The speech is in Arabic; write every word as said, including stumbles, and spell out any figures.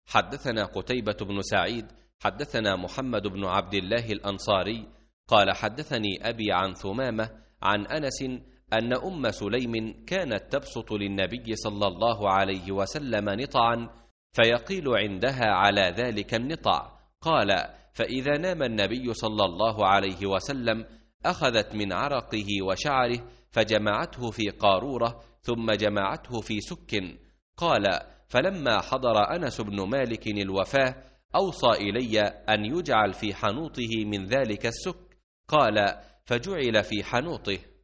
حدثنا قتيبة بن سعيد حدثنا محمد بن عبد الله الأنصاري قال حدثني أبي عن ثمامة عن أنس أن أم سليم كانت تبسط للنبي صلى الله عليه وسلم نطعا فيقيل عندها على ذلك النطع. قال: فإذا نام النبي صلى الله عليه وسلم أخذت من عرقه وشعره فجمعته في قارورة ثم جمعته في سك. قال: فلما حضر أنس بن مالك الوفاة أوصى إلي أن يجعل في حنوطه من ذلك السك. قال: فجعل في حنوطه.